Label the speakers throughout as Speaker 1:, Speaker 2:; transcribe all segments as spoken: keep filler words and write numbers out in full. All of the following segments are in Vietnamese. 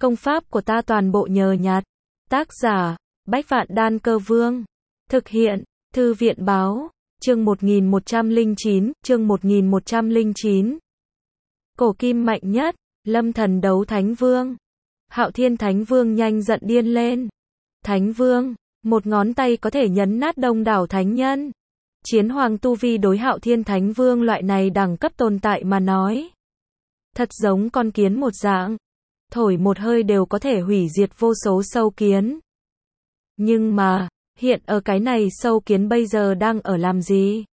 Speaker 1: Công pháp của ta toàn bộ nhờ nhặt. Tác giả, Bách Vạn Đan Cơ Vương. Thực hiện, Thư viện Báo. Chương một nghìn một trăm lẻ chín, chương một nghìn một trăm lẻ chín. Cổ kim mạnh nhất, Lâm Thần đấu Thánh Vương. Hạo Thiên Thánh Vương nhanh giận điên lên. Thánh Vương, một ngón tay có thể nhấn nát đông đảo thánh nhân. Chiến hoàng tu vi đối Hạo Thiên Thánh Vương loại này đẳng cấp tồn tại mà nói. Thật giống con kiến một dạng. Thổi một hơi đều có thể hủy diệt vô số sâu kiến. Nhưng mà, hiện ở cái này sâu kiến bây giờ đang ở làm gì?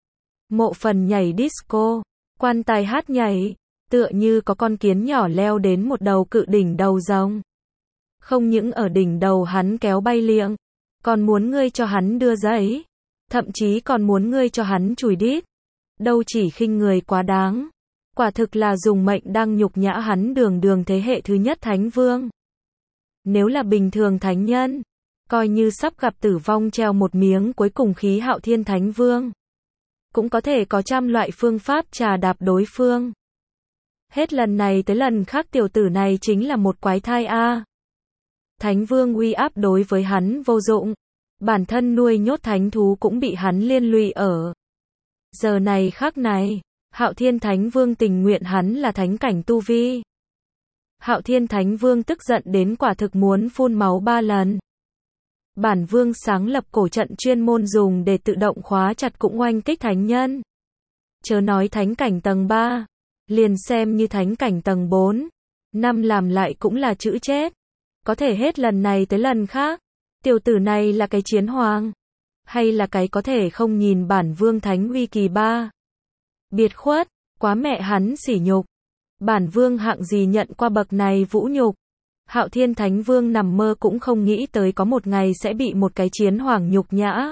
Speaker 1: Mộ phần nhảy disco, quan tài hát nhảy, tựa như có con kiến nhỏ leo đến một đầu cự đỉnh đầu rồng. Không những ở đỉnh đầu hắn kéo bay liệng, còn muốn ngươi cho hắn đưa giấy, thậm chí còn muốn ngươi cho hắn chùi đít. Đâu chỉ khinh người quá đáng, quả thực là dùng mệnh đang nhục nhã hắn đường đường thế hệ thứ nhất Thánh Vương. Nếu là bình thường thánh nhân, coi như sắp gặp tử vong treo một miếng cuối cùng khí Hạo Thiên Thánh Vương, cũng có thể có trăm loại phương pháp trà đạp đối phương. Hết lần này tới lần khác tiểu tử này chính là một quái thai a. Thánh Vương uy áp đối với hắn vô dụng, bản thân nuôi nhốt thánh thú cũng bị hắn liên lụy ở. Giờ này khắc này, Hạo Thiên Thánh Vương tình nguyện hắn là thánh cảnh tu vi. Hạo Thiên Thánh Vương tức giận đến quả thực muốn phun máu ba lần. Bản Vương sáng lập cổ trận chuyên môn dùng để tự động khóa chặt cũng oanh kích thánh nhân. Chớ nói thánh cảnh tầng ba, liền xem như thánh cảnh tầng bốn, năm làm lại cũng là chữ chết. Có thể hết lần này tới lần khác, tiểu tử này là cái chiến hoàng, hay là cái có thể không nhìn bản Vương thánh uy kỳ ba. Biệt khuất, quá mẹ hắn sỉ nhục. Bản Vương hạng gì nhận qua bậc này vũ nhục. Hạo Thiên Thánh Vương nằm mơ cũng không nghĩ tới có một ngày sẽ bị một cái chiến hoàng nhục nhã.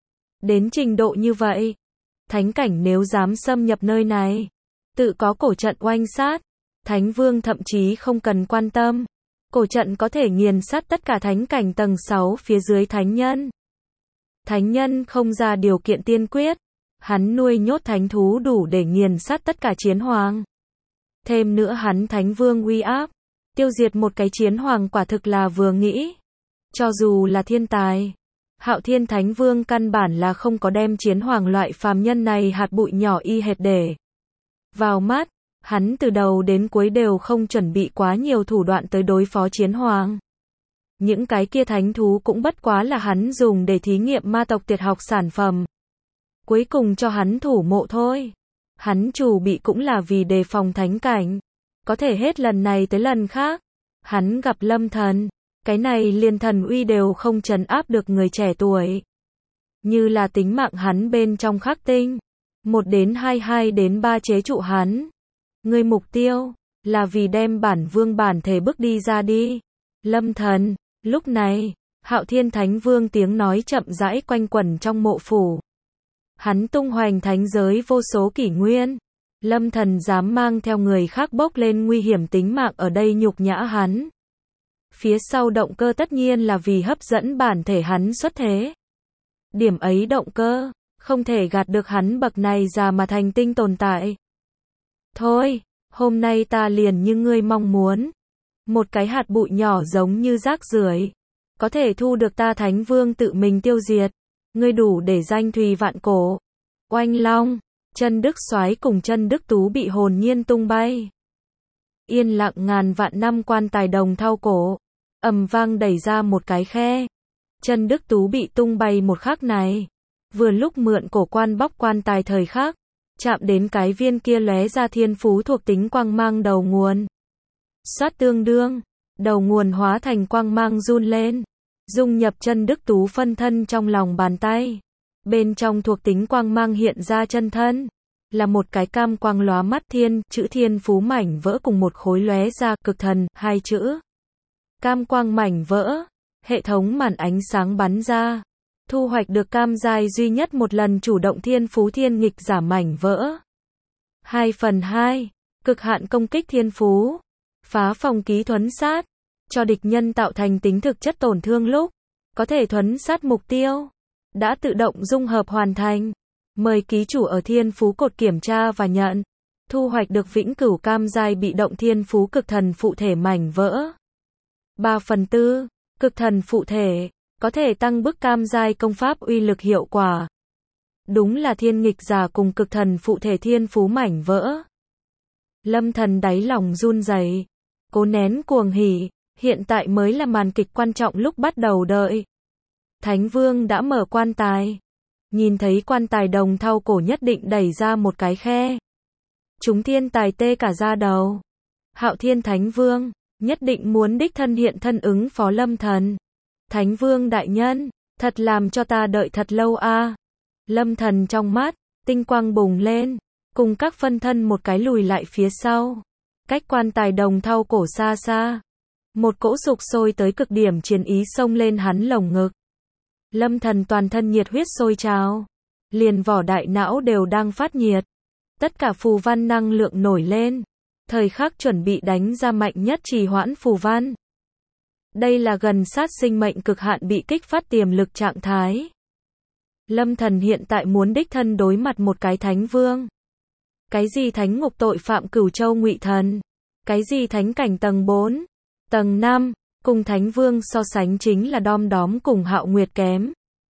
Speaker 1: Đến trình độ như vậy, thánh cảnh nếu dám xâm nhập nơi này, tự có cổ trận oanh sát, Thánh Vương thậm chí không cần quan tâm. Cổ trận có thể nghiền sát tất cả thánh cảnh tầng sáu phía dưới thánh nhân. Thánh nhân không ra điều kiện tiên quyết, hắn nuôi nhốt thánh thú đủ để nghiền sát tất cả chiến hoàng. Thêm nữa hắn Thánh Vương uy áp, tiêu diệt một cái chiến hoàng quả thực là vừa nghĩ. Cho dù là thiên tài, Hạo Thiên Thánh Vương căn bản là không có đem chiến hoàng loại phàm nhân này hạt bụi nhỏ y hệt để vào mắt. Hắn từ đầu đến cuối đều không chuẩn bị quá nhiều thủ đoạn tới đối phó chiến hoàng. Những cái kia thánh thú cũng bất quá là hắn dùng để thí nghiệm ma tộc tuyệt học sản phẩm. Cuối cùng cho hắn thủ mộ thôi. Hắn chủ bị cũng là vì đề phòng thánh cảnh. Có thể hết lần này tới lần khác, hắn gặp Lâm Thần, cái này liền thần uy đều không trấn áp được người trẻ tuổi. Như là tính mạng hắn bên trong khắc tinh, một đến hai, hai đến ba chế trụ hắn. Người mục tiêu là vì đem bản Vương bản thể bước đi ra đi. Lâm Thần, lúc này, Hạo Thiên Thánh Vương tiếng nói chậm rãi quanh quẩn trong mộ phủ. Hắn tung hoành thánh giới vô số kỷ nguyên. Lâm Thần dám mang theo người khác bốc lên nguy hiểm tính mạng ở đây nhục nhã hắn. Phía sau động cơ tất nhiên là vì hấp dẫn bản thể hắn xuất thế. Điểm ấy động cơ, không thể gạt được hắn bậc này già mà thành tinh tồn tại. Thôi, hôm nay ta liền như ngươi mong muốn. Một cái hạt bụi nhỏ giống như rác rưởi, có thể thu được ta Thánh Vương tự mình tiêu diệt. Ngươi đủ để danh thùy vạn cổ. Oanh long, Chân Đức Soái cùng Chân Đức Tú bị hồn nhiên tung bay. Yên lặng ngàn vạn năm quan tài đồng thau cổ, ầm vang đẩy ra một cái khe. Chân Đức Tú bị tung bay một khắc này, vừa lúc mượn cổ quan bóc quan tài thời khắc, chạm đến cái viên kia lóe ra thiên phú thuộc tính quang mang đầu nguồn. Xoát tương đương, đầu nguồn hóa thành quang mang run lên, dung nhập Chân Đức Tú phân thân trong lòng bàn tay. Bên trong thuộc tính quang mang hiện ra chân thân, là một cái cam quang lóa mắt thiên, chữ thiên phú mảnh vỡ cùng một khối lóe ra cực thần, hai chữ. Cam quang mảnh vỡ, hệ thống màn ánh sáng bắn ra. Thu hoạch được cam giai duy nhất một lần chủ động thiên phú thiên nghịch giả mảnh vỡ. hai phần hai, cực hạn công kích thiên phú. Phá phòng ký thuấn sát, cho địch nhân tạo thành tính thực chất tổn thương lúc, có thể thuấn sát mục tiêu. Đã tự động dung hợp hoàn thành. Mời ký chủ ở thiên phú cột kiểm tra và nhận. Thu hoạch được vĩnh cửu cam giai bị động thiên phú cực thần phụ thể mảnh vỡ. ba phần tư, cực thần phụ thể, có thể tăng bức cam giai công pháp uy lực hiệu quả. Đúng là thiên nghịch giả cùng cực thần phụ thể thiên phú mảnh vỡ. Lâm Thần đáy lòng run rẩy, cố nén cuồng hỉ, hiện tại mới là màn kịch quan trọng lúc bắt đầu đợi. Thánh Vương đã mở quan tài. Nhìn thấy quan tài đồng thau cổ nhất định đẩy ra một cái khe. Chúng thiên tài tê cả da đầu. Hạo Thiên Thánh Vương, nhất định muốn đích thân hiện thân ứng phó Lâm Thần. Thánh Vương đại nhân, thật làm cho ta đợi thật lâu a. À. Lâm Thần trong mắt, tinh quang bùng lên, cùng các phân thân một cái lùi lại phía sau. Cách quan tài đồng thau cổ xa xa. Một cỗ sục sôi tới cực điểm chiến ý xông lên hắn lồng ngực. Lâm Thần toàn thân nhiệt huyết sôi trào. Liền vỏ đại não đều đang phát nhiệt. Tất cả phù văn năng lượng nổi lên. Thời khắc chuẩn bị đánh ra mạnh nhất trì hoãn phù văn. Đây là gần sát sinh mệnh cực hạn bị kích phát tiềm lực trạng thái. Lâm Thần hiện tại muốn đích thân đối mặt một cái thánh vương. Cái gì thánh ngục tội phạm Cửu Châu Ngụy Thần? Cái gì thánh cảnh tầng bốn, tầng năm, cùng thánh vương so sánh chính là đom đóm cùng Hạo Nguyệt kém.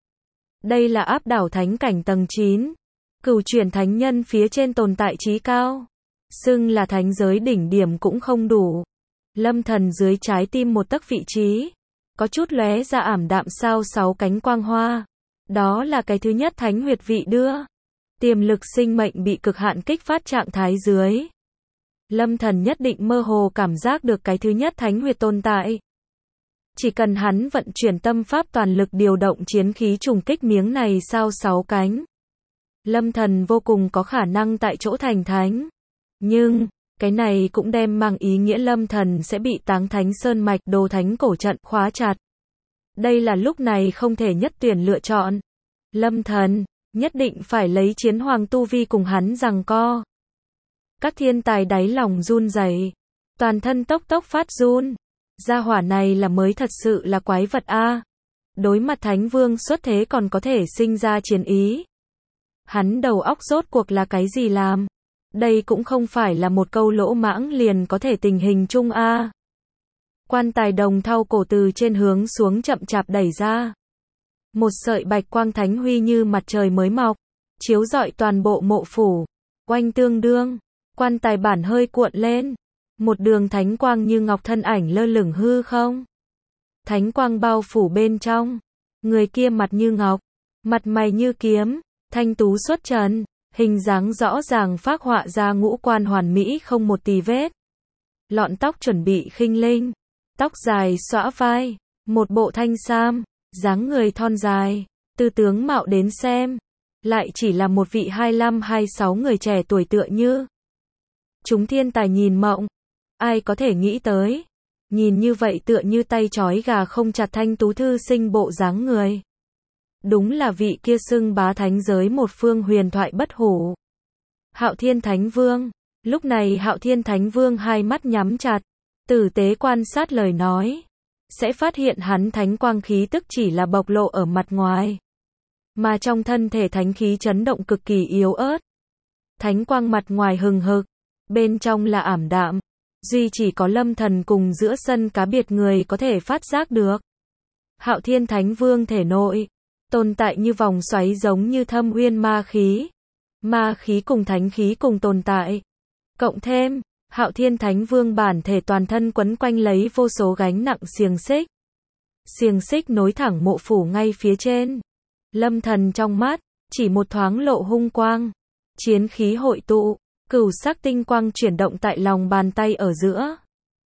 Speaker 1: Đây là áp đảo thánh cảnh tầng chín, cửu chuyển thánh nhân phía trên tồn tại trí cao. Xưng là thánh giới đỉnh điểm cũng không đủ. Lâm Thần dưới trái tim một tấc vị trí, có chút lóe ra ảm đạm sao sáu cánh quang hoa. Đó là cái thứ nhất thánh huyệt vị đưa. Tiềm lực sinh mệnh bị cực hạn kích phát trạng thái dưới. Lâm Thần nhất định mơ hồ cảm giác được cái thứ nhất thánh huyệt tồn tại. Chỉ cần hắn vận chuyển tâm pháp toàn lực điều động chiến khí trùng kích miếng này sao sáu cánh. Lâm Thần vô cùng có khả năng tại chỗ thành thánh. Nhưng, cái này cũng đem mang ý nghĩa Lâm Thần sẽ bị Táng Thánh Sơn Mạch Đồ Thánh cổ trận khóa chặt. Đây là lúc này không thể nhất tuyển lựa chọn. Lâm Thần nhất định phải lấy chiến hoàng tu vi cùng hắn giằng co. Các thiên tài đáy lòng run rẩy, toàn thân tốc tốc phát run. Gia hỏa này là mới thật sự là quái vật a. Đối mặt Thánh Vương xuất thế còn có thể sinh ra chiến ý. Hắn đầu óc rốt cuộc là cái gì làm? Đây cũng không phải là một câu lỗ mãng liền có thể tình hình chung a. Quan tài đồng thau cổ từ trên hướng xuống chậm chạp đẩy ra. Một sợi bạch quang thánh huy như mặt trời mới mọc, chiếu rọi toàn bộ mộ phủ. Oanh tương đương, quan tài bản hơi cuộn lên. Một đường thánh quang như ngọc thân ảnh lơ lửng hư không. Thánh quang bao phủ bên trong. Người kia mặt như ngọc, mặt mày như kiếm, thanh tú xuất trần, hình dáng rõ ràng phác họa ra ngũ quan hoàn mỹ không một tì vết. Lọn tóc chuẩn bị khinh linh, tóc dài xõa vai, một bộ thanh sam, dáng người thon dài, từ tướng mạo đến xem, lại chỉ là một vị hai lăm hai sáu người trẻ tuổi tựa như. Chúng thiên tài nhìn mộng, ai có thể nghĩ tới, nhìn như vậy tựa như tay trói gà không chặt thanh tú thư sinh bộ dáng người. Đúng là vị kia xưng bá thánh giới một phương huyền thoại bất hủ. Hạo Thiên Thánh Vương, lúc này Hạo Thiên Thánh Vương hai mắt nhắm chặt, tử tế quan sát lời nói, sẽ phát hiện hắn thánh quang khí tức chỉ là bộc lộ ở mặt ngoài, mà trong thân thể thánh khí chấn động cực kỳ yếu ớt. Thánh quang mặt ngoài hừng hực, bên trong là ảm đạm, duy chỉ có Lâm Thần cùng giữa sân cá biệt người có thể phát giác được. Hạo Thiên Thánh Vương thể nội tồn tại như vòng xoáy giống như thâm uyên ma khí. Ma khí cùng thánh khí cùng tồn tại. Cộng thêm, Hạo Thiên Thánh Vương bản thể toàn thân quấn quanh lấy vô số gánh nặng xiềng xích. Xiềng xích nối thẳng mộ phủ ngay phía trên. Lâm Thần trong mắt, chỉ một thoáng lộ hung quang. Chiến khí hội tụ, cửu sắc tinh quang chuyển động tại lòng bàn tay ở giữa.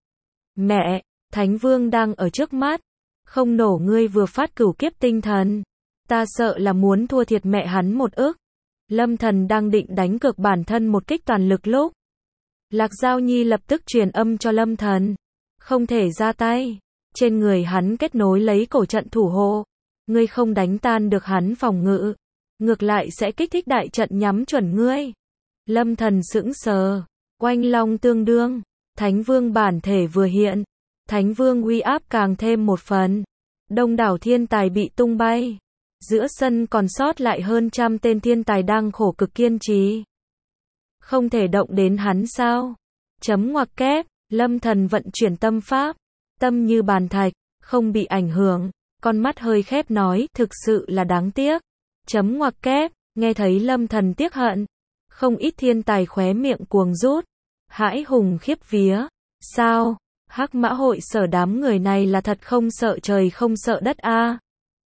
Speaker 1: Mẹ, Thánh Vương đang ở trước mắt. Không nổ ngươi vừa phát cửu kiếp tinh thần. Ta sợ là muốn thua thiệt mẹ hắn một ức. Lâm Thần đang định đánh cược bản thân một kích toàn lực lúc. Lạc Giao Nhi lập tức truyền âm cho Lâm Thần. Không thể ra tay. Trên người hắn kết nối lấy cổ trận thủ hộ. Ngươi không đánh tan được hắn phòng ngự. Ngược lại sẽ kích thích đại trận nhắm chuẩn ngươi. Lâm Thần sững sờ. Oanh long tương đương. Thánh Vương bản thể vừa hiện. Thánh Vương uy áp càng thêm một phần. Đông đảo thiên tài bị tung bay. Giữa sân còn sót lại hơn trăm tên thiên tài đang khổ cực kiên trì. Không thể động đến hắn sao? Chấm ngoặc kép, Lâm Thần vận chuyển tâm pháp. tâm như bàn thạch, không bị ảnh hưởng, con mắt hơi khép nói, thực sự là đáng tiếc. Chấm ngoặc kép, nghe thấy Lâm Thần tiếc hận, không ít thiên tài khóe miệng cuồng rút, hãi hùng khiếp vía. Sao, Hắc Mã hội sở đám người này là thật không sợ trời không sợ đất a? À?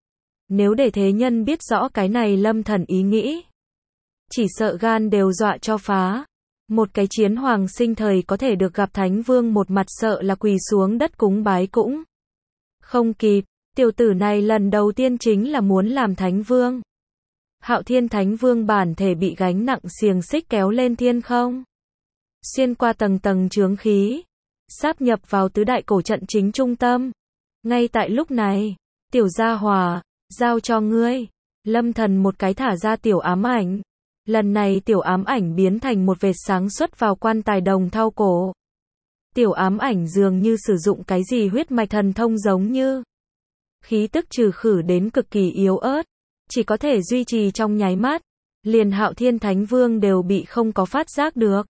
Speaker 1: Nếu để thế nhân biết rõ cái này Lâm Thần ý nghĩ, chỉ sợ gan đều dọa cho phá. Một cái chiến hoàng sinh thời có thể được gặp Thánh Vương một mặt sợ là quỳ xuống đất cúng bái cũng không kịp. Tiểu tử này lần đầu tiên chính là muốn làm Thánh Vương. Hạo Thiên Thánh Vương bản thể bị gánh nặng xiềng xích kéo lên thiên không, xuyên qua tầng tầng chướng khí, sáp nhập vào tứ đại cổ trận chính trung tâm. Ngay tại lúc này, tiểu gia hòa, giao cho ngươi. Lâm Thần một cái thả ra tiểu ám ảnh. Lần này tiểu ám ảnh biến thành một vệt sáng xuất vào quan tài đồng thau cổ. Tiểu ám ảnh dường như sử dụng cái gì huyết mạch thần thông, giống như khí tức trừ khử đến cực kỳ yếu ớt, chỉ có thể duy trì trong nháy mắt, liền Hạo Thiên Thánh Vương đều bị không có phát giác được.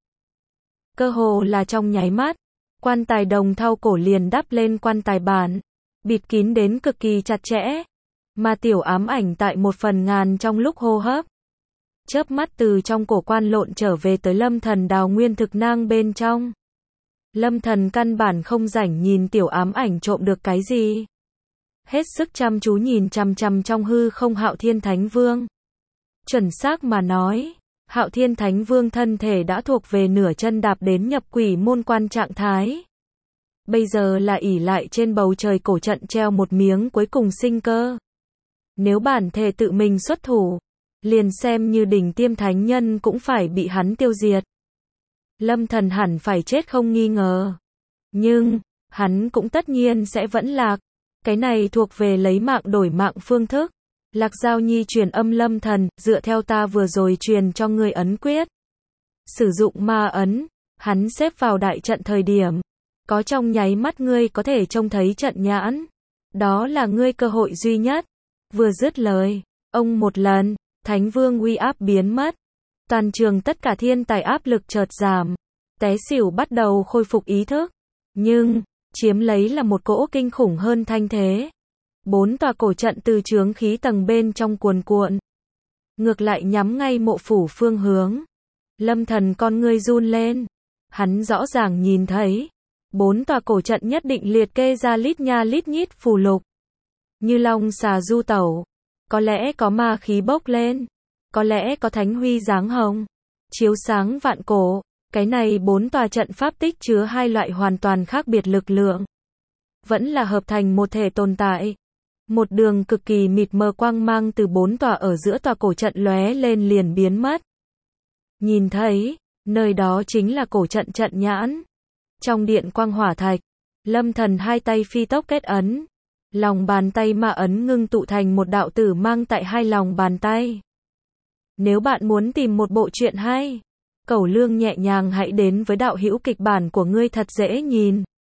Speaker 1: Cơ hồ là trong nháy mắt, quan tài đồng thau cổ liền đắp lên quan tài bản, bịt kín đến cực kỳ chặt chẽ, mà tiểu ám ảnh tại một phần ngàn trong lúc hô hấp, chớp mắt từ trong cổ quan lộn trở về tới Lâm Thần đào nguyên thực nang bên trong. Lâm Thần căn bản không rảnh nhìn tiểu ám ảnh trộm được cái gì, hết sức chăm chú nhìn chằm chằm trong hư không Hạo Thiên Thánh Vương. Chuẩn xác mà nói, Hạo Thiên Thánh Vương thân thể đã thuộc về nửa chân đạp đến nhập quỷ môn quan trạng thái. Bây giờ là ỷ lại trên bầu trời cổ trận treo một miếng cuối cùng sinh cơ. Nếu bản thể tự mình xuất thủ, liền xem như đỉnh tiêm thánh nhân cũng phải bị hắn tiêu diệt. Lâm Thần hẳn phải chết không nghi ngờ. Nhưng, hắn cũng tất nhiên sẽ vẫn lạc. Cái này thuộc về lấy mạng đổi mạng phương thức. Lạc Giao Nhi truyền âm Lâm Thần, dựa theo ta vừa rồi truyền cho ngươi ấn quyết. Sử dụng ma ấn, hắn xếp vào đại trận thời điểm, có trong nháy mắt ngươi có thể trông thấy trận nhãn. Đó là ngươi cơ hội duy nhất. Vừa dứt lời, ông một lần, Thánh Vương uy áp biến mất. Toàn trường tất cả thiên tài áp lực chợt giảm, té xỉu bắt đầu khôi phục ý thức. Nhưng, chiếm lấy là một cỗ kinh khủng hơn thanh thế. Bốn tòa cổ trận từ chướng khí tầng bên trong cuồn cuộn, ngược lại nhắm ngay mộ phủ phương hướng. Lâm Thần con ngươi run lên, hắn rõ ràng nhìn thấy, bốn tòa cổ trận nhất định liệt kê ra lít nha lít nhít phù lục, như long xà du tẩu, có lẽ có ma khí bốc lên, có lẽ có thánh huy dáng hồng, chiếu sáng vạn cổ. Cái này bốn tòa trận pháp tích chứa hai loại hoàn toàn khác biệt lực lượng, vẫn là hợp thành một thể tồn tại. Một đường cực kỳ mịt mờ quang mang từ bốn tòa ở giữa tòa cổ trận lóe lên liền biến mất. Nhìn thấy, nơi đó chính là cổ trận trận nhãn. Trong điện quang hỏa thạch, Lâm Thần hai tay phi tốc kết ấn, lòng bàn tay ma ấn ngưng tụ thành một đạo tử mang tại hai lòng bàn tay. Nếu bạn muốn tìm một bộ truyện hay, Cẩu Lương nhẹ nhàng hãy đến với đạo hữu kịch bản của ngươi thật dễ nhìn.